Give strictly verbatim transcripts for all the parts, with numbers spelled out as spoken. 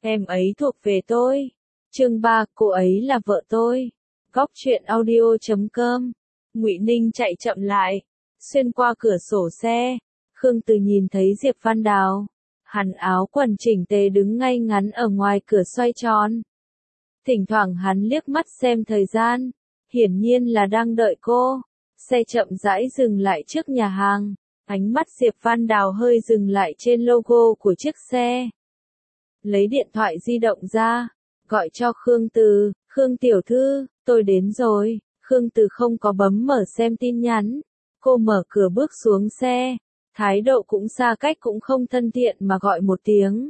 Em ấy thuộc về tôi. Chương ba, cô ấy là vợ tôi. Góc truyện audio chấm com. Ngụy Ninh chạy chậm lại, xuyên qua cửa sổ xe. Khương Từ nhìn thấy Diệp Văn Đào, hắn áo quần chỉnh tề đứng ngay ngắn ở ngoài cửa xoay tròn. Thỉnh thoảng hắn liếc mắt xem thời gian, hiển nhiên là đang đợi cô. Xe chậm rãi dừng lại trước nhà hàng, ánh mắt Diệp Văn Đào hơi dừng lại trên logo của chiếc xe. Lấy điện thoại di động ra, gọi cho Khương Từ, Khương tiểu thư, tôi đến rồi. Khương Từ không có bấm mở xem tin nhắn, cô mở cửa bước xuống xe, thái độ cũng xa cách cũng không thân thiện mà gọi một tiếng.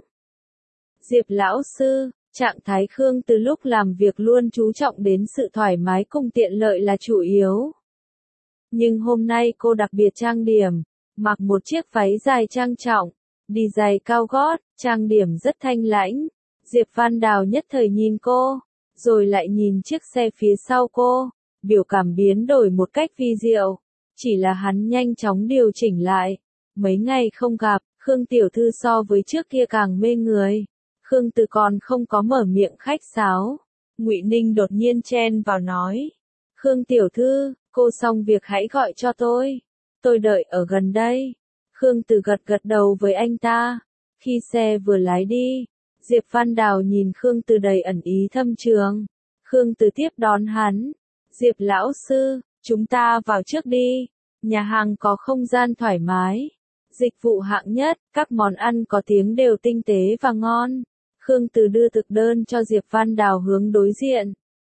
Diệp lão sư, trạng thái Khương Từ lúc làm việc luôn chú trọng đến sự thoải mái cùng tiện lợi là chủ yếu. Nhưng hôm nay cô đặc biệt trang điểm, mặc một chiếc váy dài trang trọng, đi giày cao gót, trang điểm rất thanh lãnh. Diệp Văn Đào nhất thời nhìn cô, rồi lại nhìn chiếc xe phía sau cô, biểu cảm biến đổi một cách vi diệu. Chỉ là hắn nhanh chóng điều chỉnh lại. Mấy ngày không gặp, Khương tiểu thư so với trước kia càng mê người. Khương Từ còn không có mở miệng khách sáo, Ngụy Ninh đột nhiên chen vào nói: Khương tiểu thư, cô xong việc hãy gọi cho tôi. Tôi đợi ở gần đây. Khương Từ gật gật đầu với anh ta. Khi xe vừa lái đi, Diệp Văn Đào nhìn Khương Từ đầy ẩn ý thâm trường. Khương Từ tiếp đón hắn. Diệp lão sư, chúng ta vào trước đi. Nhà hàng có không gian thoải mái, dịch vụ hạng nhất, các món ăn có tiếng đều tinh tế và ngon. Khương Từ đưa thực đơn cho Diệp Văn Đào hướng đối diện.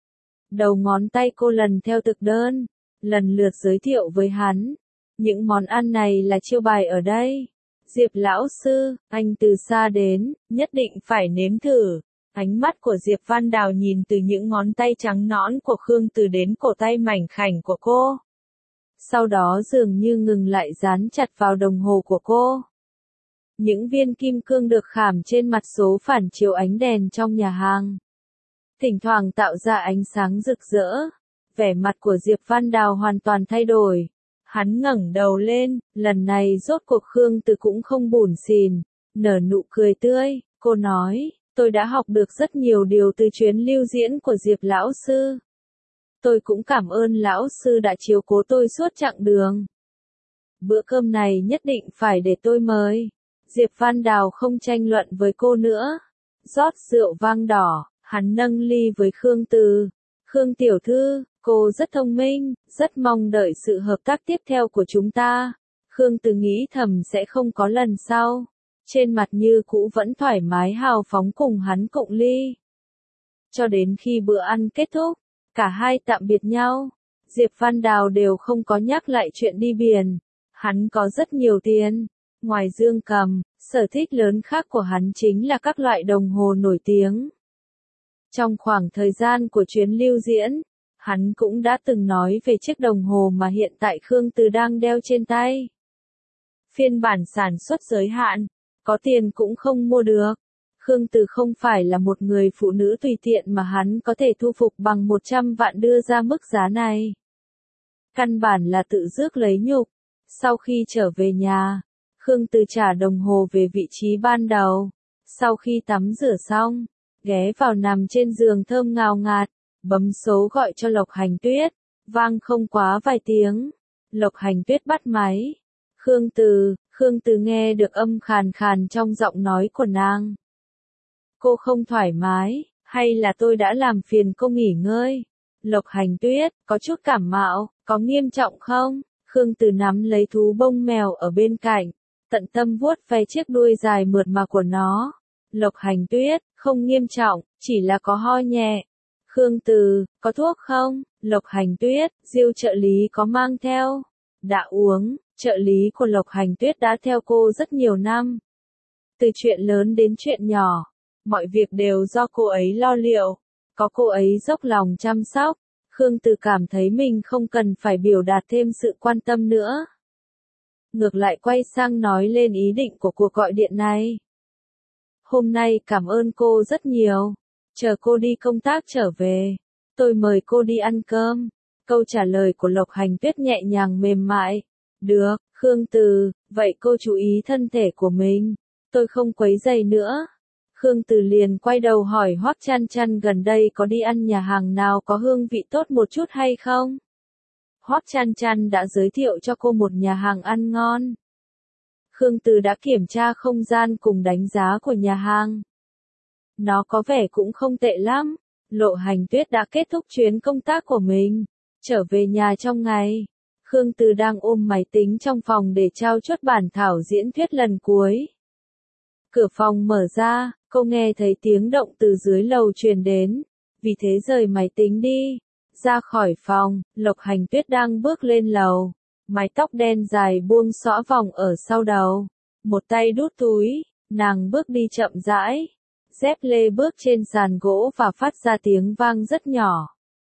Đầu ngón tay cô lần theo thực đơn, lần lượt giới thiệu với hắn. Những món ăn này là chiêu bài ở đây. Diệp lão sư, anh từ xa đến, nhất định phải nếm thử. Ánh mắt của Diệp Văn Đào nhìn từ những ngón tay trắng nõn của Khương Từ đến cổ tay mảnh khảnh của cô. Sau đó dường như ngừng lại dán chặt vào đồng hồ của cô. Những viên kim cương được khảm trên mặt số phản chiếu ánh đèn trong nhà hàng, thỉnh thoảng tạo ra ánh sáng rực rỡ. Vẻ mặt của Diệp Văn Đào hoàn toàn thay đổi. Hắn ngẩng đầu lên, lần này rốt cuộc Khương Từ cũng không bủn xỉn, nở nụ cười tươi. Cô nói, tôi đã học được rất nhiều điều từ chuyến lưu diễn của Diệp lão sư. Tôi cũng cảm ơn lão sư đã chiếu cố tôi suốt chặng đường. Bữa cơm này nhất định phải để tôi mời. Diệp Văn Đào không tranh luận với cô nữa. Rót rượu vang đỏ, hắn nâng ly với Khương Từ. Khương tiểu thư, cô rất thông minh, rất mong đợi sự hợp tác tiếp theo của chúng ta. Khương Từ nghĩ thầm sẽ không có lần sau. Trên mặt như cũ vẫn thoải mái hào phóng cùng hắn cụng ly. Cho đến khi bữa ăn kết thúc, cả hai tạm biệt nhau. Diệp Văn Đào đều không có nhắc lại chuyện đi biển. Hắn có rất nhiều tiền. Ngoài dương cầm, sở thích lớn khác của hắn chính là các loại đồng hồ nổi tiếng. Trong khoảng thời gian của chuyến lưu diễn, hắn cũng đã từng nói về chiếc đồng hồ mà hiện tại Khương Từ đang đeo trên tay. Phiên bản sản xuất giới hạn, có tiền cũng không mua được. Khương Từ không phải là một người phụ nữ tùy tiện mà hắn có thể thu phục bằng một trăm vạn đưa ra mức giá này. Căn bản là tự rước lấy nhục. Sau khi trở về nhà, Khương Từ trả đồng hồ về vị trí ban đầu. Sau khi tắm rửa xong, ghé vào nằm trên giường thơm ngào ngạt, bấm số gọi cho Lộc Hành Tuyết. Vang không quá vài tiếng, Lộc Hành Tuyết bắt máy. Khương Từ, Khương Từ nghe được âm khàn khàn trong giọng nói của nàng. Cô không thoải mái, hay là tôi đã làm phiền cô nghỉ ngơi? Lộc Hành Tuyết, có chút cảm mạo, có nghiêm trọng không? Khương Từ nắm lấy thú bông mèo ở bên cạnh, tận tâm vuốt ve chiếc đuôi dài mượt mà của nó. Lộc Hành Tuyết, không nghiêm trọng, chỉ là có ho nhẹ. Khương Từ, có thuốc không? Lộc Hành Tuyết, Diêu trợ lý có mang theo. Đã uống, trợ lý của Lộc Hành Tuyết đã theo cô rất nhiều năm. Từ chuyện lớn đến chuyện nhỏ, mọi việc đều do cô ấy lo liệu. Có cô ấy dốc lòng chăm sóc, Khương Từ cảm thấy mình không cần phải biểu đạt thêm sự quan tâm nữa. Ngược lại quay sang nói lên ý định của cuộc gọi điện này. Hôm nay cảm ơn cô rất nhiều. Chờ cô đi công tác trở về, tôi mời cô đi ăn cơm. Câu trả lời của Lộc Hành Tuyết nhẹ nhàng mềm mại. Được, Khương Từ, vậy cô chú ý thân thể của mình. Tôi không quấy rầy nữa. Khương Từ liền quay đầu hỏi Hoắc Chăn Chăn gần đây có đi ăn nhà hàng nào có hương vị tốt một chút hay không? Hoắc Chăn Chăn đã giới thiệu cho cô một nhà hàng ăn ngon. Khương Từ đã kiểm tra không gian cùng đánh giá của nhà hàng. Nó có vẻ cũng không tệ lắm. Lộ Hành Tuyết đã kết thúc chuyến công tác của mình, trở về nhà trong ngày. Khương Từ đang ôm máy tính trong phòng để trao chuốt bản thảo diễn thuyết lần cuối. Cửa phòng mở ra, cô nghe thấy tiếng động từ dưới lầu truyền đến, vì thế rời máy tính đi. Ra khỏi phòng, Lộc Hành Tuyết đang bước lên lầu, mái tóc đen dài buông xõa vòng ở sau đầu, một tay đút túi, nàng bước đi chậm rãi, dép lê bước trên sàn gỗ và phát ra tiếng vang rất nhỏ.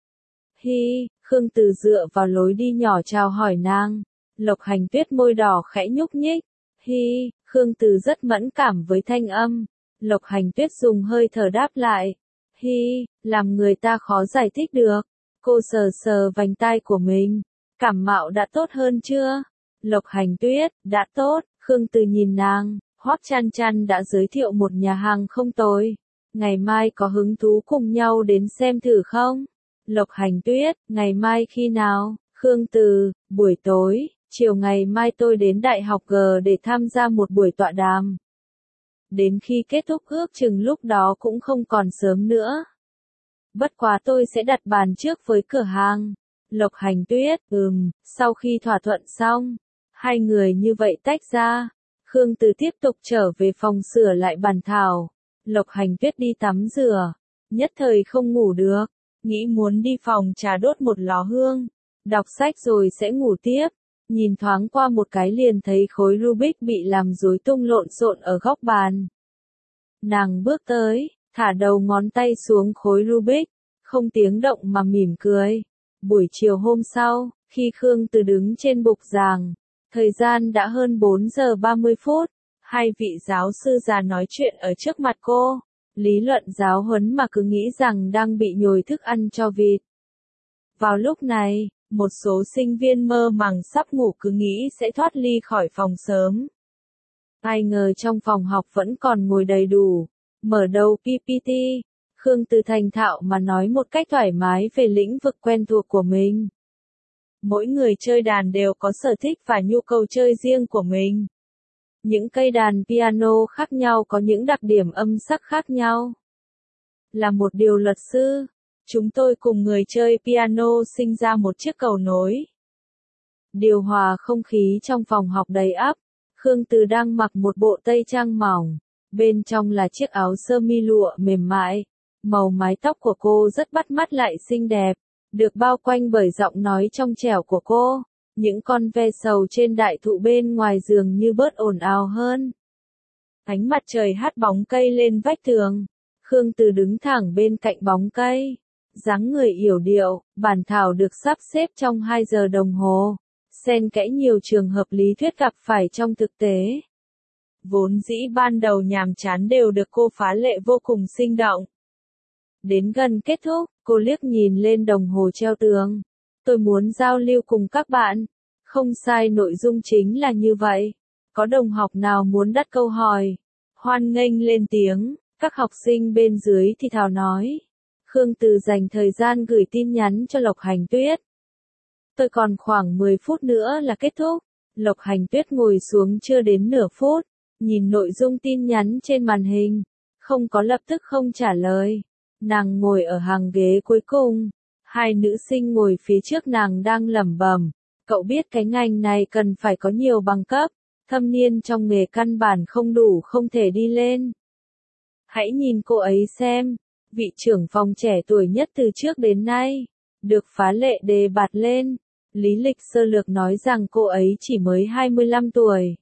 Hi, Khương Từ dựa vào lối đi nhỏ chào hỏi nàng. Lộc Hành Tuyết môi đỏ khẽ nhúc nhích. Hi, Khương Từ rất mẫn cảm với thanh âm. Lộc Hành Tuyết dùng hơi thở đáp lại. Hi, làm người ta khó giải thích được. Cô sờ sờ vành tai của mình. Cảm mạo đã tốt hơn chưa? Lộc Hành Tuyết, đã tốt. Khương Từ nhìn nàng. Hoắc Chăn Chăn đã giới thiệu một nhà hàng không tồi. Ngày mai có hứng thú cùng nhau đến xem thử không? Lộc Hành Tuyết, ngày mai khi nào? Khương Từ, buổi tối, chiều ngày mai tôi đến Đại học G để tham gia một buổi tọa đàm. Đến khi kết thúc ước chừng lúc đó cũng không còn sớm nữa. Bất quá tôi sẽ đặt bàn trước với cửa hàng. Lộc Hành Tuyết, ừm, sau khi thỏa thuận xong, hai người như vậy tách ra. Khương Từ tiếp tục trở về phòng sửa lại bản thảo. Lộc Hành Tuyết đi tắm rửa, nhất thời không ngủ được, nghĩ muốn đi phòng trà đốt một lò hương, đọc sách rồi sẽ ngủ tiếp. Nhìn thoáng qua một cái liền thấy khối Rubik bị làm rối tung lộn xộn ở góc bàn. Nàng bước tới, thả đầu ngón tay xuống khối Rubik, không tiếng động mà mỉm cười. Buổi chiều hôm sau, khi Khương Từ đứng trên bục giảng, thời gian đã hơn bốn giờ ba mươi phút, hai vị giáo sư già nói chuyện ở trước mặt cô, lý luận giáo huấn mà cứ nghĩ rằng đang bị nhồi thức ăn cho vịt. Vào lúc này, một số sinh viên mơ màng sắp ngủ cứ nghĩ sẽ thoát ly khỏi phòng sớm. Ai ngờ trong phòng học vẫn còn ngồi đầy đủ, mở đầu pê pê tê, Khương Từ thành thạo mà nói một cách thoải mái về lĩnh vực quen thuộc của mình. Mỗi người chơi đàn đều có sở thích và nhu cầu chơi riêng của mình. Những cây đàn piano khác nhau có những đặc điểm âm sắc khác nhau. Là một điều luật sư, chúng tôi cùng người chơi piano sinh ra một chiếc cầu nối. Điều hòa không khí trong phòng học đầy ắp. Khương Từ đang mặc một bộ tây trang mỏng, bên trong là chiếc áo sơ mi lụa mềm mại. Màu mái tóc của cô rất bắt mắt lại xinh đẹp, được bao quanh bởi giọng nói trong trẻo của cô. Những con ve sầu trên đại thụ bên ngoài giường như bớt ồn ào hơn. Ánh mặt trời hắt bóng cây lên vách tường. Khương Từ đứng thẳng bên cạnh bóng cây. Dáng người yểu điệu, bản thảo được sắp xếp trong hai giờ đồng hồ. Xen kẽ nhiều trường hợp lý thuyết gặp phải trong thực tế. Vốn dĩ ban đầu nhàm chán đều được cô phá lệ vô cùng sinh động. Đến gần kết thúc, cô liếc nhìn lên đồng hồ treo tường. Tôi muốn giao lưu cùng các bạn. Không sai, nội dung chính là như vậy. Có đồng học nào muốn đặt câu hỏi? Hoan nghênh lên tiếng, các học sinh bên dưới thì thào nói. Khương Từ dành thời gian gửi tin nhắn cho Lộc Hành Tuyết. Tôi còn khoảng mười phút nữa là kết thúc. Lộc Hành Tuyết ngồi xuống chưa đến nửa phút, nhìn nội dung tin nhắn trên màn hình, không có lập tức không trả lời. Nàng ngồi ở hàng ghế cuối cùng, hai nữ sinh ngồi phía trước nàng đang lẩm bẩm, cậu biết cái ngành này cần phải có nhiều bằng cấp, thâm niên trong nghề căn bản không đủ không thể đi lên. Hãy nhìn cô ấy xem, vị trưởng phòng trẻ tuổi nhất từ trước đến nay, được phá lệ đề bạt lên. Lý lịch sơ lược nói rằng cô ấy chỉ mới hai mươi lăm tuổi.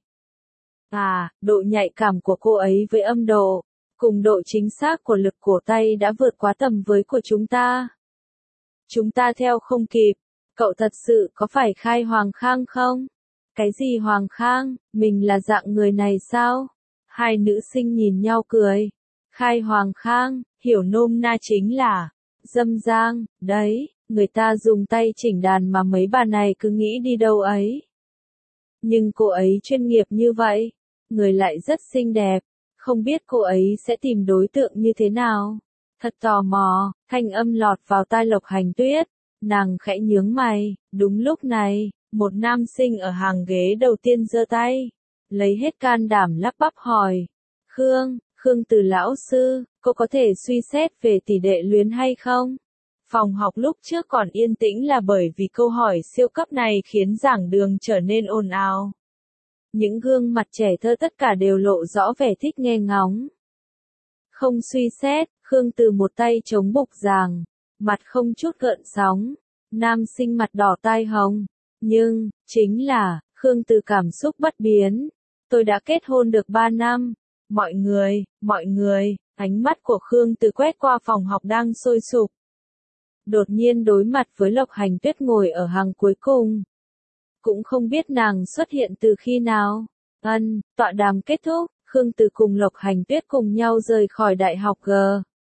À, độ nhạy cảm của cô ấy với âm độ, cùng độ chính xác của lực cổ tay đã vượt quá tầm với của chúng ta. Chúng ta theo không kịp. Cậu thật sự có phải khai Hoàng Khang không? Cái gì Hoàng Khang, mình là dạng người này sao? Hai nữ sinh nhìn nhau cười. Khai Hoàng Khang, hiểu nôm na chính là dâm giang, đấy, người ta dùng tay chỉnh đàn mà mấy bà này cứ nghĩ đi đâu ấy. Nhưng cô ấy chuyên nghiệp như vậy, người lại rất xinh đẹp, Không biết cô ấy sẽ tìm đối tượng như thế nào? Thật tò mò, thanh âm lọt vào tai Lộc Hành Tuyết. Nàng khẽ nhướng mày, đúng lúc này, một nam sinh ở hàng ghế đầu tiên giơ tay, lấy hết can đảm lắp bắp hỏi. Khương, Khương Từ lão sư, cô có thể suy xét về tỷ đệ luyến hay không? Phòng học lúc trước còn yên tĩnh là bởi vì câu hỏi siêu cấp này khiến giảng đường trở nên ồn ào. Những gương mặt trẻ thơ tất cả đều lộ rõ vẻ thích nghe ngóng. Không suy xét, Khương Từ một tay chống bục giảng, mặt không chút gợn sóng, nam sinh mặt đỏ tai hồng. Nhưng, chính là, Khương Từ cảm xúc bất biến. Tôi đã kết hôn được ba năm. Mọi người, mọi người, ánh mắt của Khương Từ quét qua phòng học đang sôi sục. Đột nhiên đối mặt với Lộc Hành Tuyết ngồi ở hàng cuối cùng. Cũng không biết nàng xuất hiện từ khi nào. Ân, tọa đàm kết thúc, Khương Từ cùng Lộc Hành Tuyết cùng nhau rời khỏi đại học G.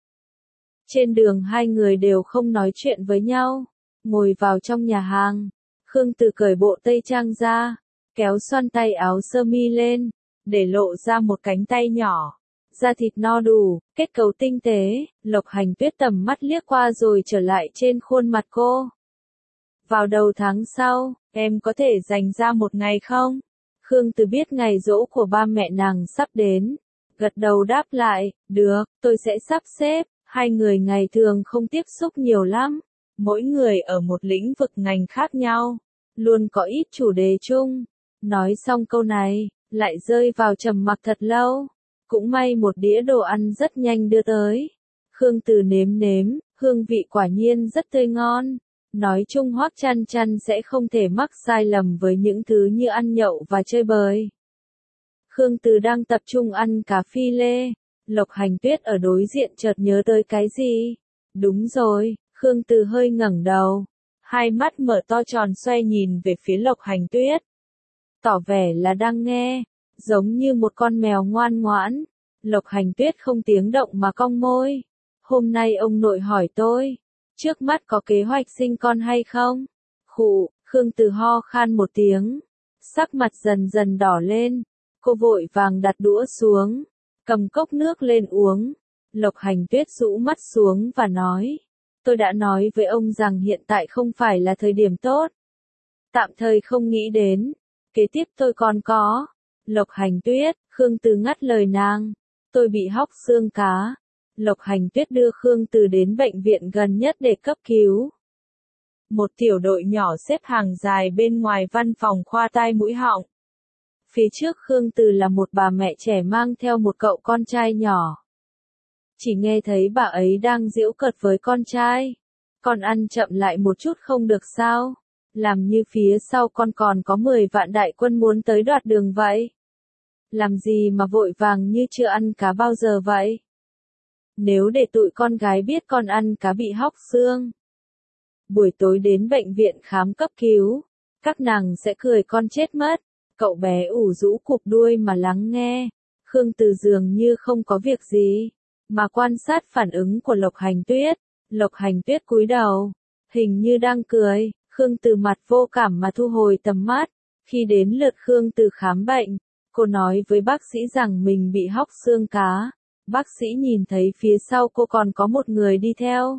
Trên đường hai người đều không nói chuyện với nhau. Ngồi vào trong nhà hàng, Khương Từ cởi bộ tây trang ra, kéo xoăn tay áo sơ mi lên, để lộ ra một cánh tay nhỏ. Da thịt no đủ, kết cấu tinh tế, Lộc Hành Tuyết tầm mắt liếc qua rồi trở lại trên khuôn mặt cô. Vào đầu tháng sau, em có thể dành ra một ngày không? Khương Từ biết ngày giỗ của ba mẹ nàng sắp đến. Gật đầu đáp lại, được, tôi sẽ sắp xếp. Hai người ngày thường không tiếp xúc nhiều lắm. Mỗi người ở một lĩnh vực ngành khác nhau. Luôn có ít chủ đề chung. Nói xong câu này, lại rơi vào trầm mặc thật lâu. Cũng may một đĩa đồ ăn rất nhanh đưa tới. Khương Từ nếm nếm, hương vị quả nhiên rất tươi ngon. Nói chung Hoắc Chăn Chăn sẽ không thể mắc sai lầm với những thứ như ăn nhậu và chơi bời. Khương Từ đang tập trung ăn cá phi lê. Lộc Hành Tuyết ở đối diện chợt nhớ tới cái gì? Đúng rồi, Khương Từ hơi ngẩng đầu. Hai mắt mở to tròn xoay nhìn về phía Lộc Hành Tuyết. Tỏ vẻ là đang nghe, giống như một con mèo ngoan ngoãn. Lộc Hành Tuyết không tiếng động mà cong môi. Hôm nay ông nội hỏi tôi, trước mắt có kế hoạch sinh con hay không? Khụ, Khương Từ ho khan một tiếng. Sắc mặt dần dần đỏ lên. Cô vội vàng đặt đũa xuống, cầm cốc nước lên uống. Lộc Hành Tuyết rũ mắt xuống và nói. Tôi đã nói với ông rằng hiện tại không phải là thời điểm tốt. Tạm thời không nghĩ đến. Kế tiếp tôi còn có. Lộc Hành Tuyết, Khương Từ ngắt lời nàng. Tôi bị hóc xương cá. Lộc Hành Tuyết đưa Khương Từ đến bệnh viện gần nhất để cấp cứu. Một tiểu đội nhỏ xếp hàng dài bên ngoài văn phòng khoa tai mũi họng. Phía trước Khương Từ là một bà mẹ trẻ mang theo một cậu con trai nhỏ. Chỉ nghe thấy bà ấy đang giễu cợt với con trai. Con ăn chậm lại một chút không được sao? Làm như phía sau con còn có mười vạn đại quân muốn tới đoạt đường vậy? Làm gì mà vội vàng như chưa ăn cá bao giờ vậy? Nếu để tụi con gái biết con ăn cá bị hóc xương, buổi tối đến bệnh viện khám cấp cứu, các nàng sẽ cười con chết mất. Cậu bé ủ rũ cụp đuôi mà lắng nghe. Khương Từ dường như không có việc gì, mà quan sát phản ứng của Lộc Hành Tuyết. Lộc Hành Tuyết cúi đầu, hình như đang cười. Khương Từ mặt vô cảm mà thu hồi tầm mắt. Khi đến lượt Khương Từ khám bệnh, cô nói với bác sĩ rằng mình bị hóc xương cá. Bác sĩ nhìn thấy phía sau cô còn có một người đi theo.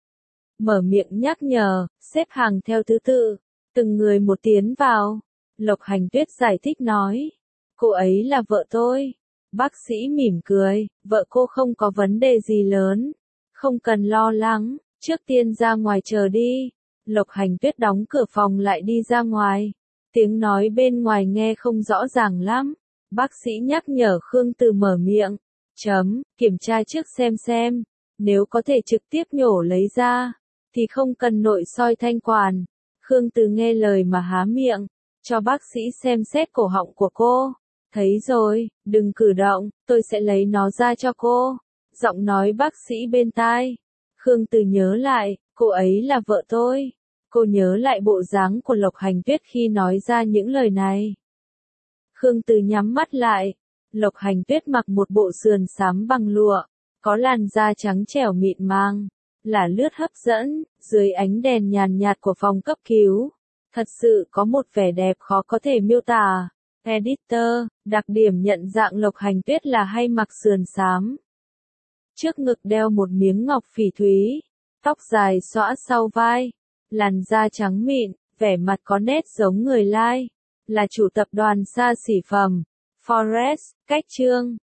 Mở miệng nhắc nhở, xếp hàng theo thứ tự, từng người một tiến vào. Lộc Hành Tuyết giải thích nói. Cô ấy là vợ tôi. Bác sĩ mỉm cười, vợ cô không có vấn đề gì lớn. Không cần lo lắng, trước tiên ra ngoài chờ đi. Lộc Hành Tuyết đóng cửa phòng lại đi ra ngoài. Tiếng nói bên ngoài nghe không rõ ràng lắm. Bác sĩ nhắc nhở Khương Từ mở miệng. Chấm, kiểm tra trước xem xem. Nếu có thể trực tiếp nhổ lấy ra, thì không cần nội soi thanh quản. Khương Từ nghe lời mà há miệng, cho bác sĩ xem xét cổ họng của cô. Thấy rồi, đừng cử động, tôi sẽ lấy nó ra cho cô. Giọng nói bác sĩ bên tai. Khương Từ nhớ lại, cô ấy là vợ tôi. Cô nhớ lại bộ dáng của Lộc Hành Tuyết khi nói ra những lời này. Khương Từ nhắm mắt lại. Lộc Hành Tuyết mặc một bộ sườn xám bằng lụa, có làn da trắng trẻo mịn màng, là lướt hấp dẫn, dưới ánh đèn nhàn nhạt của phòng cấp cứu. Thật sự có một vẻ đẹp khó có thể miêu tả. Editor, đặc điểm nhận dạng Lộc Hành Tuyết là hay mặc sườn xám. Trước ngực đeo một miếng ngọc phỉ thúy, tóc dài xõa sau vai, làn da trắng mịn, vẻ mặt có nét giống người Lai, là chủ tập đoàn xa xỉ phẩm, Forex, Cách Trương.